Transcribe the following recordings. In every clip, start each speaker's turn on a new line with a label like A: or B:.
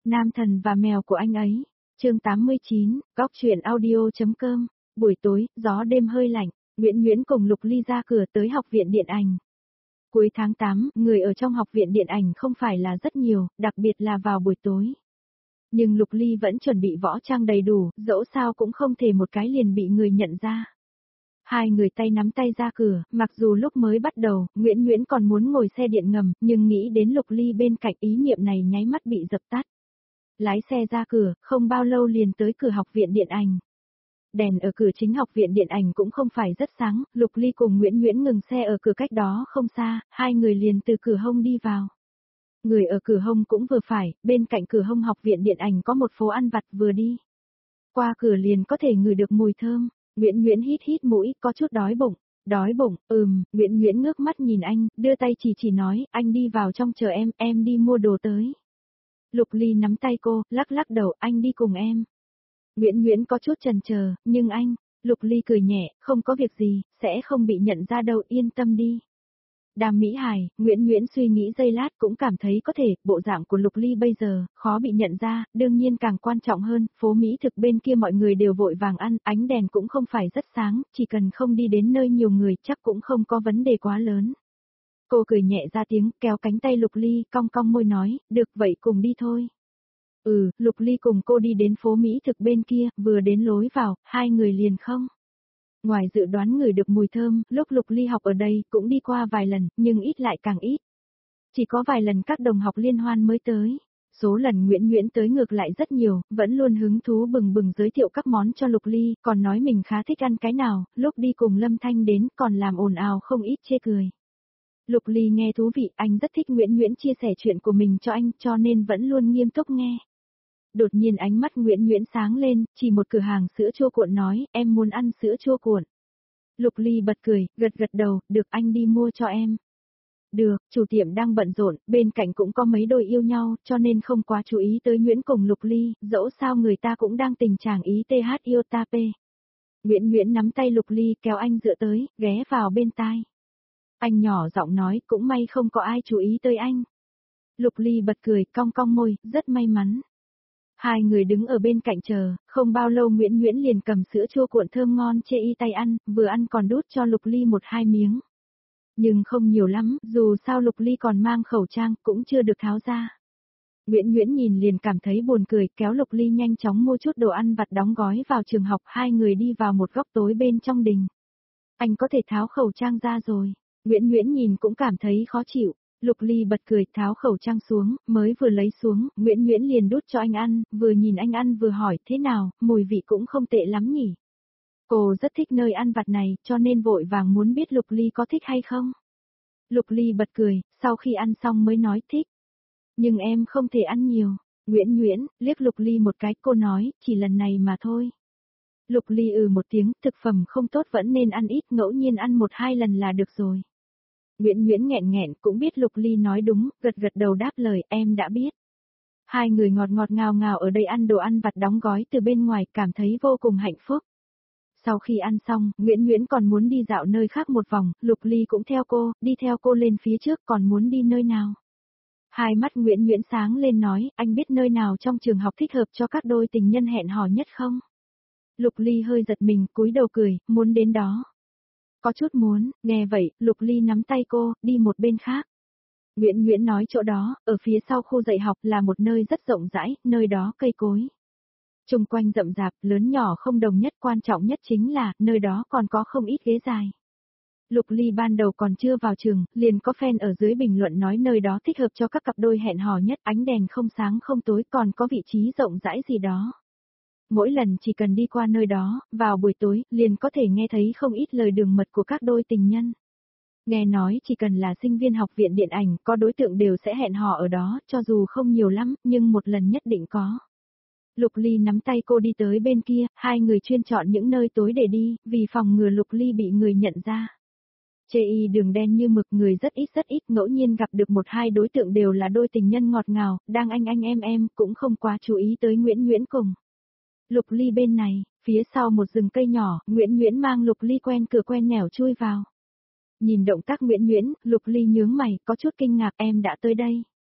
A: Nam thần và mèo của anh ấy. Chương 89, góc truyện audio.com. Buổi tối, gió đêm hơi lạnh, Nguyễn Nguyễn cùng Lục Ly ra cửa tới học viện điện ảnh. Cuối tháng 8, người ở trong học viện điện ảnh không phải là rất nhiều, đặc biệt là vào buổi tối. Nhưng Lục Ly vẫn chuẩn bị võ trang đầy đủ, dẫu sao cũng không thể một cái liền bị người nhận ra. Hai người tay nắm tay ra cửa, mặc dù lúc mới bắt đầu, Nguyễn Nguyễn còn muốn ngồi xe điện ngầm, nhưng nghĩ đến Lục Ly bên cạnh ý niệm này nháy mắt bị dập tắt. Lái xe ra cửa, không bao lâu liền tới cửa học viện điện ảnh. Đèn ở cửa chính học viện điện ảnh cũng không phải rất sáng, Lục Ly cùng Nguyễn Nguyễn ngừng xe ở cửa cách đó không xa, hai người liền từ cửa hông đi vào. Người ở cửa hông cũng vừa phải, bên cạnh cửa hông học viện điện ảnh có một phố ăn vặt vừa đi. Qua cửa liền có thể ngửi được mùi thơm, Nguyễn Nguyễn hít hít mũi, có chút đói bụng. Đói bụng, Nguyễn Nguyễn ngước mắt nhìn anh, đưa tay chỉ nói, anh đi vào trong chờ em đi mua đồ tới. Lục Ly nắm tay cô, lắc lắc đầu, anh đi cùng em. Nguyễn Nguyễn có chút chần chờ, nhưng anh, Lục Ly cười nhẹ, không có việc gì, sẽ không bị nhận ra đâu, yên tâm đi. Đàm Mỹ Hải, Nguyễn Nguyễn suy nghĩ giây lát cũng cảm thấy có thể, bộ dạng của Lục Ly bây giờ, khó bị nhận ra, đương nhiên càng quan trọng hơn, phố Mỹ thực bên kia mọi người đều vội vàng ăn, ánh đèn cũng không phải rất sáng, chỉ cần không đi đến nơi nhiều người chắc cũng không có vấn đề quá lớn. Cô cười nhẹ ra tiếng, kéo cánh tay Lục Ly, cong cong môi nói, được vậy cùng đi thôi. Lục Ly cùng cô đi đến phố Mỹ thực bên kia, vừa đến lối vào, hai người liền không. Ngoài dự đoán người được mùi thơm, lúc Lục Ly học ở đây cũng đi qua vài lần, nhưng ít lại càng ít. Chỉ có vài lần các đồng học liên hoan mới tới. Số lần Nguyễn Nguyễn tới ngược lại rất nhiều, vẫn luôn hứng thú bừng bừng giới thiệu các món cho Lục Ly, còn nói mình khá thích ăn cái nào, lúc đi cùng Lâm Thanh đến còn làm ồn ào không ít chê cười. Lục Ly nghe thú vị, anh rất thích Nguyễn Nguyễn chia sẻ chuyện của mình cho anh, cho nên vẫn luôn nghiêm túc nghe. Đột nhiên ánh mắt Nguyễn Nguyễn sáng lên, chỉ một cửa hàng sữa chua cuộn nói, em muốn ăn sữa chua cuộn. Lục Ly bật cười, gật gật đầu, được anh đi mua cho em. Được, chủ tiệm đang bận rộn, bên cạnh cũng có mấy đôi yêu nhau, cho nên không quá chú ý tới Nguyễn cùng Lục Ly, dẫu sao người ta cũng đang tình trạng ý TH yêu ta p. Nguyễn Nguyễn nắm tay Lục Ly kéo anh dựa tới, ghé vào bên tai. Anh nhỏ giọng nói, cũng may không có ai chú ý tới anh. Lục Ly bật cười, cong cong môi, rất may mắn. Hai người đứng ở bên cạnh chờ, không bao lâu Nguyễn Nguyễn liền cầm sữa chua cuộn thơm ngon chê y tay ăn, vừa ăn còn đút cho Lục Ly một hai miếng. Nhưng không nhiều lắm, dù sao Lục Ly còn mang khẩu trang, cũng chưa được tháo ra. Nguyễn Nguyễn nhìn liền cảm thấy buồn cười, kéo Lục Ly nhanh chóng mua chút đồ ăn vặt đóng gói vào trường học, hai người đi vào một góc tối bên trong đình. Anh có thể tháo khẩu trang ra rồi. Nguyễn Nguyễn nhìn cũng cảm thấy khó chịu. Lục Ly bật cười, tháo khẩu trang xuống, mới vừa lấy xuống, Nguyễn Nguyễn liền đút cho anh ăn, vừa nhìn anh ăn vừa hỏi, thế nào, mùi vị cũng không tệ lắm nhỉ. Cô rất thích nơi ăn vặt này, cho nên vội vàng muốn biết Lục Ly có thích hay không. Lục Ly bật cười, sau khi ăn xong mới nói thích. Nhưng em không thể ăn nhiều. Nguyễn Nguyễn, liếc Lục Ly một cái, cô nói, chỉ lần này mà thôi. Lục Ly một tiếng, thực phẩm không tốt vẫn nên ăn ít, ngẫu nhiên ăn một hai lần là được rồi. Nguyễn Nguyễn nghẹn nghẹn cũng biết Lục Ly nói đúng, gật gật đầu đáp lời, em đã biết. Hai người ngọt ngọt ngào ngào ở đây ăn đồ ăn vặt đóng gói từ bên ngoài, cảm thấy vô cùng hạnh phúc. Sau khi ăn xong, Nguyễn Nguyễn còn muốn đi dạo nơi khác một vòng, Lục Ly cũng theo cô, đi theo cô lên phía trước, còn muốn đi nơi nào. Hai mắt Nguyễn Nguyễn sáng lên nói, anh biết nơi nào trong trường học thích hợp cho các đôi tình nhân hẹn hò nhất không? Lục Ly hơi giật mình, cúi đầu cười, muốn đến đó. Có chút muốn, nghe vậy, Lục Ly nắm tay cô, đi một bên khác. Nguyễn Nguyễn nói chỗ đó, ở phía sau khu dạy học là một nơi rất rộng rãi, nơi đó cây cối. Trung quanh rậm rạp, lớn nhỏ không đồng nhất, quan trọng nhất chính là, nơi đó còn có không ít ghế dài. Lục Ly ban đầu còn chưa vào trường, liền có fan ở dưới bình luận nói nơi đó thích hợp cho các cặp đôi hẹn hò nhất, ánh đèn không sáng không tối, còn có vị trí rộng rãi gì đó. Mỗi lần chỉ cần đi qua nơi đó, vào buổi tối, liền có thể nghe thấy không ít lời đường mật của các đôi tình nhân. Nghe nói chỉ cần là sinh viên học viện điện ảnh, có đối tượng đều sẽ hẹn hò ở đó, cho dù không nhiều lắm, nhưng một lần nhất định có. Lục Ly nắm tay cô đi tới bên kia, hai người chuyên chọn những nơi tối để đi, vì phòng ngừa Lục Ly bị người nhận ra. Chê y đường đen như mực, người rất ít, ngẫu nhiên gặp được một hai đối tượng đều là đôi tình nhân ngọt ngào, đang anh em, cũng không quá chú ý tới Nguyễn Nguyễn cùng. Lục Ly bên này, phía sau một rừng cây nhỏ, Nguyễn Nguyễn mang Lục Ly quen cửa quen nẻo chui vào. Nhìn động tác Nguyễn Nguyễn, Lục Ly nhướng mày, có chút kinh ngạc, em đã tới đây.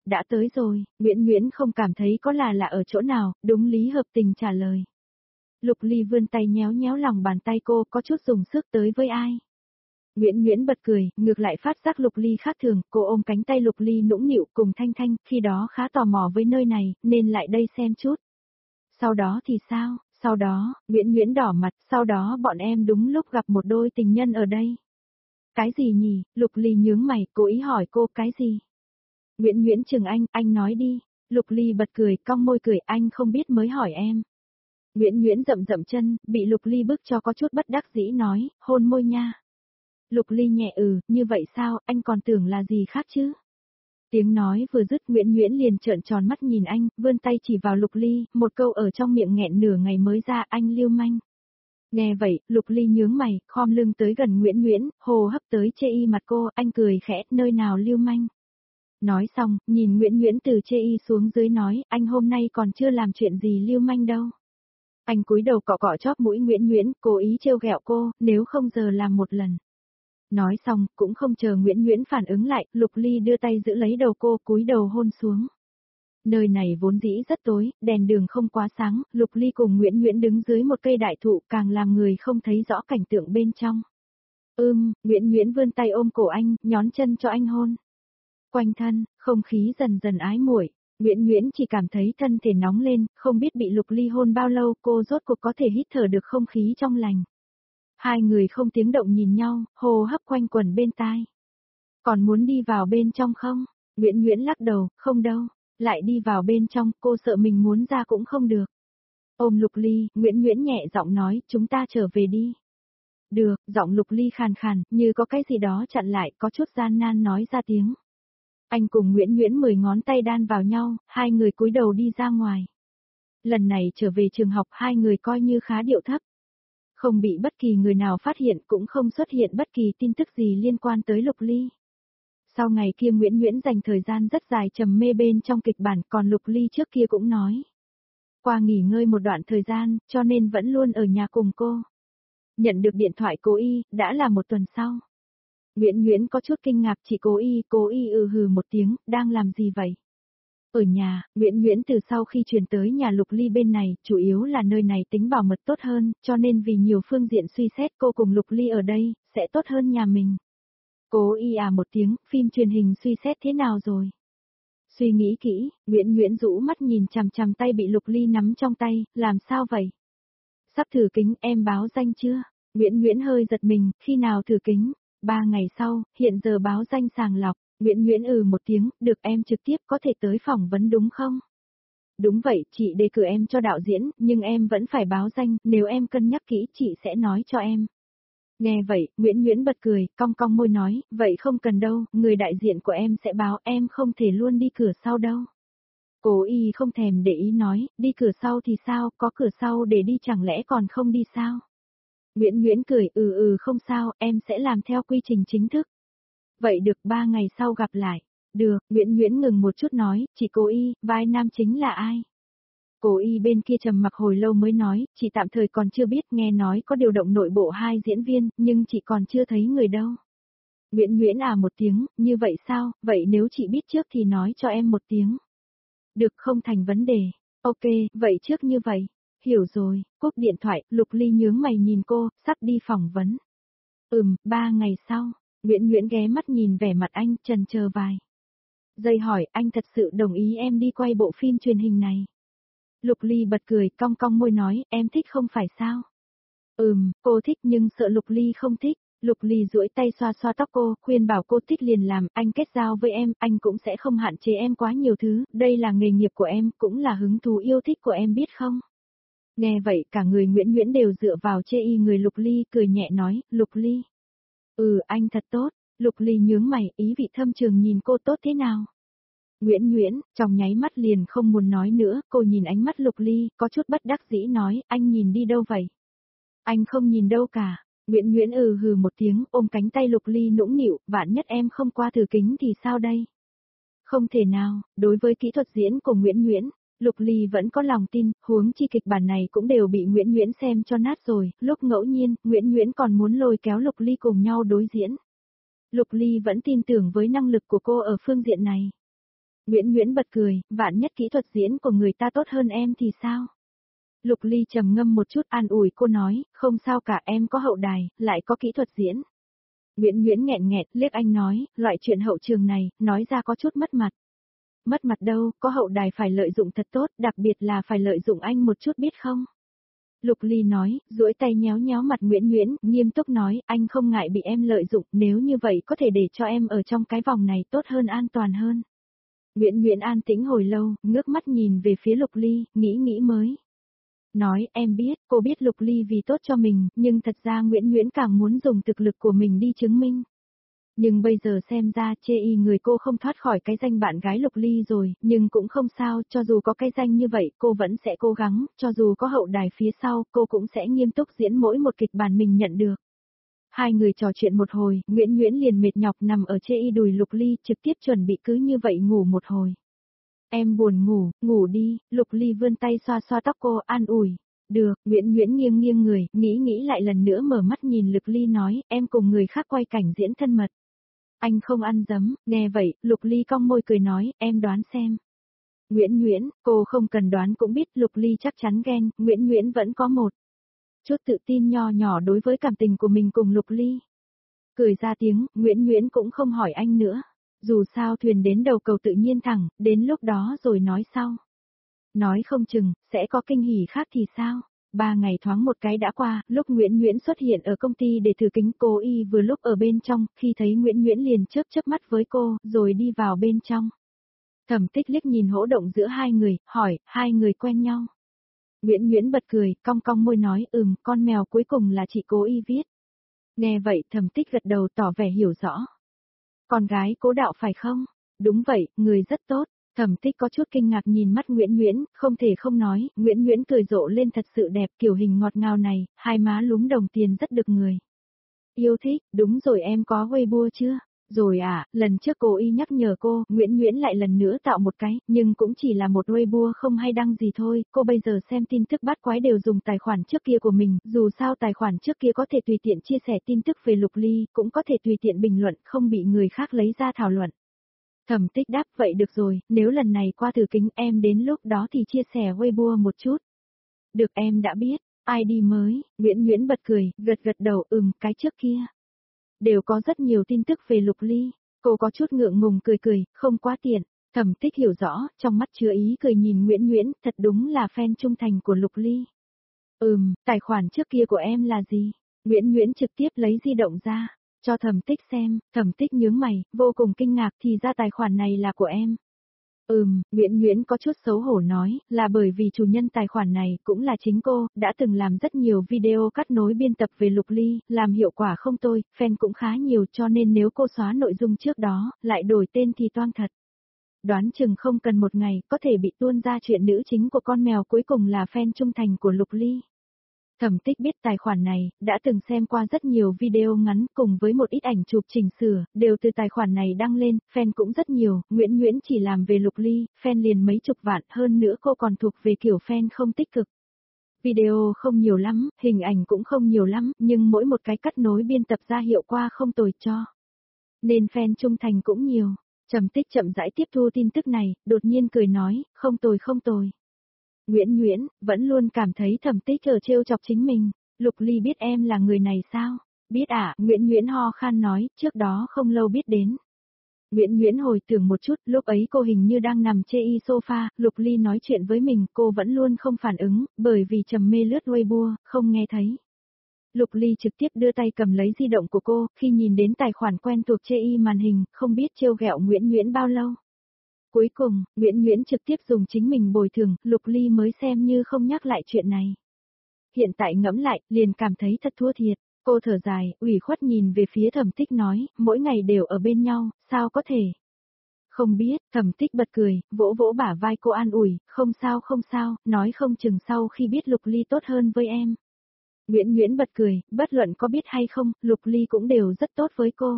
A: đã tới rồi, Nguyễn Nguyễn không cảm thấy có là ở chỗ nào, đúng lý hợp tình trả lời. Lục Ly vươn tay nhéo nhéo lòng bàn tay cô, có chút dùng sức tới với ai. Nguyễn Nguyễn bật cười, ngược lại phát giác Lục Ly khác thường, cô ôm cánh tay Lục Ly nũng nịu cùng Thanh Thanh, khi đó khá tò mò với nơi này, nên lại đây xem chút. Sau đó thì sao, sau đó, Nguyễn Nguyễn đỏ mặt, sau đó bọn em đúng lúc gặp một đôi tình nhân ở đây. Cái gì nhỉ, Lục Ly nhướng mày, cố ý hỏi cô cái gì. Nguyễn Nguyễn chừng anh nói đi. Lục Ly bật cười, cong môi cười, anh không biết mới hỏi em. Nguyễn Nguyễn rậm rậm chân, bị Lục Ly bức cho có chút bất đắc dĩ nói, hôn môi nha. Lục Ly nhẹ như vậy sao, anh còn tưởng là gì khác chứ? Tiếng nói vừa dứt Nguyễn Nguyễn liền trợn tròn mắt nhìn anh, vươn tay chỉ vào Lục Ly, một câu ở trong miệng nghẹn nửa ngày mới ra, anh lưu manh. Nghe vậy, Lục Ly nhướng mày, khom lưng tới gần Nguyễn Nguyễn, hồ hấp tới chê y mặt cô, anh cười khẽ, nơi nào lưu manh. Nói xong, nhìn Nguyễn Nguyễn từ chê y xuống dưới nói, anh hôm nay còn chưa làm chuyện gì lưu manh đâu. Anh cúi đầu cọ cọ chóp mũi Nguyễn Nguyễn, cố ý trêu ghẹo cô, nếu không giờ làm một lần. Nói xong, cũng không chờ Nguyễn Nguyễn phản ứng lại, Lục Ly đưa tay giữ lấy đầu cô, cúi đầu hôn xuống. Nơi này vốn dĩ rất tối, đèn đường không quá sáng, Lục Ly cùng Nguyễn Nguyễn đứng dưới một cây đại thụ càng làm người không thấy rõ cảnh tượng bên trong. Nguyễn Nguyễn vươn tay ôm cổ anh, nhón chân cho anh hôn. Quanh thân, không khí dần dần ái muội. Nguyễn Nguyễn chỉ cảm thấy thân thể nóng lên, không biết bị Lục Ly hôn bao lâu cô rốt cuộc có thể hít thở được không khí trong lành. Hai người không tiếng động nhìn nhau, hô hấp quanh quẩn bên tai. Còn muốn đi vào bên trong không? Nguyễn Nguyễn lắc đầu, không đâu, lại đi vào bên trong, cô sợ mình muốn ra cũng không được. Ôm Lục Ly, Nguyễn Nguyễn nhẹ giọng nói, chúng ta trở về đi. Được, giọng Lục Ly khàn khàn, như có cái gì đó chặn lại, có chút gian nan nói ra tiếng. Anh cùng Nguyễn Nguyễn 10 ngón tay đan vào nhau, hai người cúi đầu đi ra ngoài. Lần này trở về trường học hai người coi như khá điệu thấp. Không bị bất kỳ người nào phát hiện cũng không xuất hiện bất kỳ tin tức gì liên quan tới Lục Ly. Sau ngày kia Nguyễn Nguyễn dành thời gian rất dài trầm mê bên trong kịch bản, còn Lục Ly trước kia cũng nói. Qua nghỉ ngơi một đoạn thời gian, cho nên vẫn luôn ở nhà cùng cô. Nhận được điện thoại cô Y, đã là một tuần sau. Nguyễn Nguyễn có chút kinh ngạc, chị cô Y hừ một tiếng, đang làm gì vậy? Ở nhà, Nguyễn Nguyễn từ sau khi chuyển tới nhà Lục Ly bên này, chủ yếu là nơi này tính bảo mật tốt hơn, cho nên vì nhiều phương diện suy xét cô cùng Lục Ly ở đây, sẽ tốt hơn nhà mình. Cô Y một tiếng, phim truyền hình suy xét thế nào rồi? Suy nghĩ kỹ, Nguyễn Nguyễn rũ mắt nhìn chằm chằm tay bị Lục Ly nắm trong tay, làm sao vậy? Sắp thử kính, em báo danh chưa? Nguyễn Nguyễn hơi giật mình, khi nào thử kính? 3 ngày sau, hiện giờ báo danh sàng lọc. Nguyễn Nguyễn một tiếng, được em trực tiếp có thể tới phỏng vấn đúng không? Đúng vậy, chị đề cử em cho đạo diễn, nhưng em vẫn phải báo danh, nếu em cân nhắc kỹ chị sẽ nói cho em. Nghe vậy, Nguyễn Nguyễn bật cười, cong cong môi nói, vậy không cần đâu, người đại diện của em sẽ báo, em không thể luôn đi cửa sau đâu. Cô Y không thèm để ý nói, đi cửa sau thì sao, có cửa sau để đi chẳng lẽ còn không đi sao? Nguyễn Nguyễn cười, không sao, em sẽ làm theo quy trình chính thức. Vậy được 3 ngày sau gặp lại. Được, Nguyễn Nguyễn ngừng một chút nói, chị cô Y, vai nam chính là ai? Cô Y bên kia trầm mặc hồi lâu mới nói, chị tạm thời còn chưa biết, nghe nói có điều động nội bộ 2 diễn viên, nhưng chị còn chưa thấy người đâu. Nguyễn Nguyễn một tiếng, như vậy sao, vậy nếu chị biết trước thì nói cho em một tiếng. Được, không thành vấn đề. Ok, vậy trước như vậy. Hiểu rồi, cúp điện thoại, Lục Ly nhướng mày nhìn cô, sắp đi phỏng vấn. 3 ngày sau. Nguyễn Nguyễn ghé mắt nhìn vẻ mặt anh, chần chờ vài giây hỏi, anh thật sự đồng ý em đi quay bộ phim truyền hình này. Lục Ly bật cười, cong cong môi nói, em thích không phải sao? Cô thích nhưng sợ Lục Ly không thích. Lục Ly duỗi tay xoa xoa tóc cô, khuyên bảo cô thích liền làm, anh kết giao với em, anh cũng sẽ không hạn chế em quá nhiều thứ, đây là nghề nghiệp của em, cũng là hứng thú yêu thích của em biết không? Nghe vậy, cả người Nguyễn Nguyễn đều dựa vào chê y người Lục Ly, cười nhẹ nói, Lục Ly. Anh thật tốt. Lục Ly nhướng mày, ý vị thâm trường nhìn cô tốt thế nào? Nguyễn Nguyễn, trong nháy mắt liền không muốn nói nữa, cô nhìn ánh mắt Lục Ly, có chút bất đắc dĩ nói, anh nhìn đi đâu vậy? Anh không nhìn đâu cả. Nguyễn Nguyễn hừ một tiếng, ôm cánh tay Lục Ly nũng nịu, vạn nhất em không qua thử kính thì sao đây? Không thể nào, đối với kỹ thuật diễn của Nguyễn Nguyễn, Lục Ly vẫn có lòng tin, huống chi kịch bản này cũng đều bị Nguyễn Nguyễn xem cho nát rồi, lúc ngẫu nhiên, Nguyễn Nguyễn còn muốn lôi kéo Lục Ly cùng nhau đối diễn. Lục Ly vẫn tin tưởng với năng lực của cô ở phương diện này. Nguyễn Nguyễn bật cười, vạn nhất kỹ thuật diễn của người ta tốt hơn em thì sao? Lục Ly trầm ngâm một chút an ủi cô nói, không sao cả, em có hậu đài, lại có kỹ thuật diễn. Nguyễn Nguyễn nghẹn nghẹt, liếc anh nói, loại chuyện hậu trường này, nói ra có chút mất mặt. Mất mặt đâu, có hậu đài phải lợi dụng thật tốt, đặc biệt là phải lợi dụng anh một chút biết không? Lục Ly nói, duỗi tay nhéo nhéo mặt Nguyễn Nguyễn, nghiêm túc nói, anh không ngại bị em lợi dụng, nếu như vậy có thể để cho em ở trong cái vòng này tốt hơn, an toàn hơn. Nguyễn Nguyễn an tĩnh hồi lâu, ngước mắt nhìn về phía Lục Ly, nghĩ mới. Nói, em biết, cô biết Lục Ly vì tốt cho mình, nhưng thật ra Nguyễn Nguyễn càng muốn dùng thực lực của mình đi chứng minh. Nhưng bây giờ xem ra chê y người cô không thoát khỏi cái danh bạn gái Lục Ly rồi, nhưng cũng không sao, cho dù có cái danh như vậy cô vẫn sẽ cố gắng, cho dù có hậu đài phía sau cô cũng sẽ nghiêm túc diễn mỗi một kịch bản mình nhận được. Hai người trò chuyện một hồi, Nguyễn Nguyễn liền mệt nhọc nằm ở chê y đùi Lục Ly, trực tiếp chuẩn bị cứ như vậy ngủ một hồi. Em buồn ngủ, ngủ đi, Lục Ly vươn tay xoa xoa tóc cô, an ủi. Được, Nguyễn Nguyễn nghiêng nghiêng người, nghĩ lại lần nữa mở mắt nhìn Lục Ly nói, em cùng người khác quay cảnh diễn thân mật. Anh không ăn dấm, nghe vậy, Lục Ly cong môi cười nói, em đoán xem. Nguyễn Nguyễn, cô không cần đoán cũng biết Lục Ly chắc chắn ghen, Nguyễn Nguyễn vẫn có một chút tự tin nho nhỏ đối với cảm tình của mình cùng Lục Ly. Cười ra tiếng, Nguyễn Nguyễn cũng không hỏi anh nữa. Dù sao thuyền đến đầu cầu tự nhiên thẳng, đến lúc đó rồi nói sau. Nói không chừng, sẽ có kinh hỉ khác thì sao? 3 ngày thoáng một cái đã qua, lúc Nguyễn Nguyễn xuất hiện ở công ty để thử kính, cô y vừa lúc ở bên trong, khi thấy Nguyễn Nguyễn liền chớp mắt với cô, rồi đi vào bên trong. Thẩm Tích liếc nhìn hỗ động giữa hai người, hỏi, hai người quen nhau. Nguyễn Nguyễn bật cười, cong cong môi nói, con mèo cuối cùng là chị Cố y viết. Nghe vậy, Thẩm Tích gật đầu tỏ vẻ hiểu rõ. Con gái Cố Đạo phải không? Đúng vậy, người rất tốt. Thẩm Tích có chút kinh ngạc nhìn mắt Nguyễn Nguyễn, không thể không nói, Nguyễn Nguyễn cười rộ lên thật sự đẹp, kiểu hình ngọt ngào này, hai má lúm đồng tiền rất được người. Yêu thích, đúng rồi, em có Weibo chưa? Rồi à, lần trước cô y nhắc nhở cô, Nguyễn Nguyễn lại lần nữa tạo một cái, nhưng cũng chỉ là một Weibo không hay đăng gì thôi, cô bây giờ xem tin tức bắt quái đều dùng tài khoản trước kia của mình, dù sao tài khoản trước kia có thể tùy tiện chia sẻ tin tức về Lục Ly, cũng có thể tùy tiện bình luận, không bị người khác lấy ra thảo luận. Thẩm Tích đáp, vậy được rồi, nếu lần này qua thử kính em đến lúc đó thì chia sẻ Weibo một chút. Được, em đã biết. ID mới, Nguyễn Nguyễn bật cười, gật đầu, cái trước kia. Đều có rất nhiều tin tức về Lục Ly, cô có chút ngượng ngùng cười, không quá tiện. Thẩm Tích hiểu rõ, trong mắt chứa ý cười nhìn Nguyễn Nguyễn, thật đúng là fan trung thành của Lục Ly. Tài khoản trước kia của em là gì? Nguyễn Nguyễn trực tiếp lấy di động ra, cho Thẩm Tích xem, Thẩm Tích nhướng mày, vô cùng kinh ngạc, thì ra tài khoản này là của em. Nguyễn Nguyễn có chút xấu hổ nói, là bởi vì chủ nhân tài khoản này cũng là chính cô, đã từng làm rất nhiều video cắt nối biên tập về Lục Ly, làm hiệu quả không tồi, fan cũng khá nhiều, cho nên nếu cô xóa nội dung trước đó, lại đổi tên thì toang thật. Đoán chừng không cần một ngày, có thể bị tuôn ra chuyện nữ chính của con mèo cuối cùng là fan trung thành của Lục Ly. Thẩm Tích biết tài khoản này, đã từng xem qua rất nhiều video ngắn cùng với một ít ảnh chụp chỉnh sửa, đều từ tài khoản này đăng lên, fan cũng rất nhiều, Nguyễn Nguyễn chỉ làm về Lục Ly, fan liền mấy chục vạn, hơn nữa cô còn thuộc về kiểu fan không tích cực. Video không nhiều lắm, hình ảnh cũng không nhiều lắm, nhưng mỗi một cái cắt nối biên tập ra hiệu quả không tồi cho. Nên fan trung thành cũng nhiều. Thẩm Tích chậm rãi tiếp thu tin tức này, đột nhiên cười nói, không tồi. Nguyễn Nguyễn, vẫn luôn cảm thấy Thẩm Tích ở trêu chọc chính mình. Lục Ly biết em là người này sao? Biết à, Nguyễn Nguyễn ho khan nói, trước đó không lâu biết đến. Nguyễn Nguyễn hồi tưởng một chút, lúc ấy cô hình như đang nằm chê y sofa, Lục Ly nói chuyện với mình, cô vẫn luôn không phản ứng, bởi vì trầm mê lướt Weibo, không nghe thấy. Lục Ly trực tiếp đưa tay cầm lấy di động của cô, khi nhìn đến tài khoản quen thuộc chê y màn hình, không biết trêu ghẹo Nguyễn Nguyễn bao lâu. Cuối cùng, Nguyễn Nguyễn trực tiếp dùng chính mình bồi thường, Lục Ly mới xem như không nhắc lại chuyện này. Hiện tại ngẫm lại, liền cảm thấy thật thua thiệt. Cô thở dài, ủy khuất nhìn về phía Thẩm Tích nói, mỗi ngày đều ở bên nhau, sao có thể? Không biết, Thẩm Tích bật cười, vỗ vỗ bả vai cô an ủi, không sao, nói không chừng sau khi biết Lục Ly tốt hơn với em. Nguyễn Nguyễn bật cười, bất luận có biết hay không, Lục Ly cũng đều rất tốt với cô.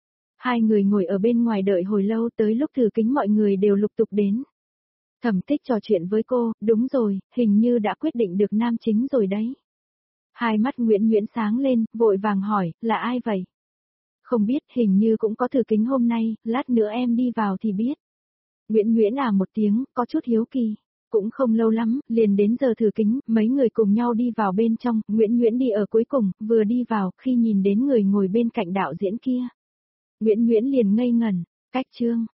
A: Hai người ngồi ở bên ngoài đợi hồi lâu, tới lúc thử kính mọi người đều lục tục đến. Thẩm Tích trò chuyện với cô, đúng rồi, hình như đã quyết định được nam chính rồi đấy. Hai mắt Nguyễn Nguyễn sáng lên, vội vàng hỏi, là ai vậy? Không biết, hình như cũng có thử kính hôm nay, lát nữa em đi vào thì biết. Nguyễn Nguyễn à một tiếng, có chút hiếu kỳ. Cũng không lâu lắm, liền đến giờ thử kính, mấy người cùng nhau đi vào bên trong, Nguyễn Nguyễn đi ở cuối cùng, vừa đi vào, khi nhìn đến người ngồi bên cạnh đạo diễn kia. Nguyễn Nguyễn liền ngây ngẩn, cách Trương,